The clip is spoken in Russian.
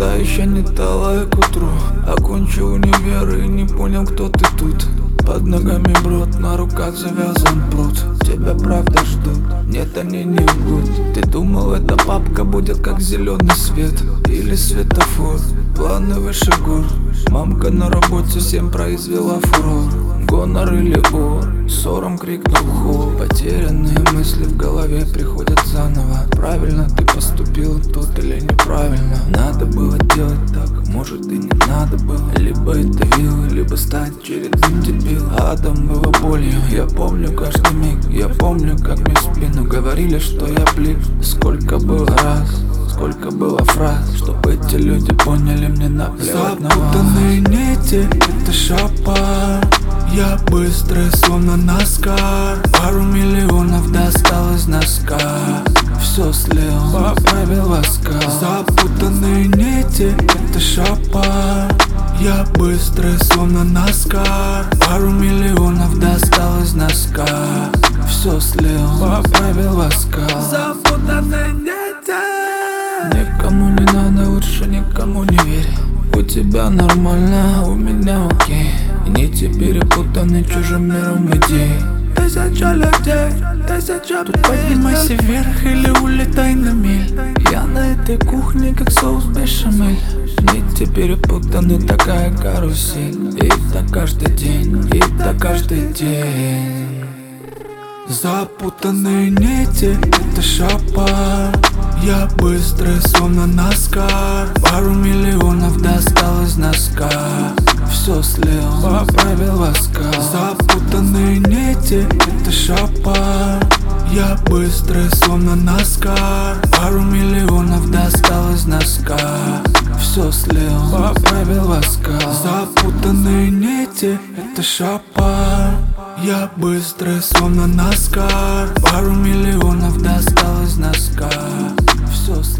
Когда еще не талая к утру, окончил универ и не понял, кто ты тут. Под ногами брод, на руках завязан пруд. Тебя правда ждут, нет, они не лгут. Ты думал, эта папка будет как зеленый свет или светофор, планы выше гор. Мамка на работе всем произвела фурор. Гонор или ор, ссором крикнул хор. Потерянные мысли в голове приходят заново. Правильно ты поступил тут или неправильно? Надо было делать так, может и не надо было. Либо это вилла, либо стать очередным дебилом. Адом было болью, я помню каждый миг. Я помню, как мне в спину говорили, что я плик. Сколько было раз, сколько было фраз, чтобы эти люди поняли, мне наплевать на вас. Запутанные нити, это шапа. Я быстрый, словно наскар. Пару миллионов достал из носка. Все слил, поправил воска. Запутанные нити, это шапа. Я быстрый, словно наскар. Пару миллионов достал из носка. Все слил, поправил воска. Запутанные нити. Никому не надо, лучше никому не верь. У тебя нормально, у меня окей. Нити перепутаны чужим миром идей. Тысяча людей, тысяча Тут поднимайся вверх или улетай на миль. Я на этой кухне как соус бешамель. Нити перепутаны, такая карусель. И так каждый день, и так каждый день. Запутанные нити, это шапа. Я быстрый, словно наскар. Пару миллионов достал из носка. Все слил, поправил воска. Запутанные нити, это шапа. Я быстрый, словно наскар. Пару миллионов достал из носка. Все слил, поправил воска. Запутанные нити, это шапа. Я быстрый, словно наскар. Пару миллионов достал из носка. Все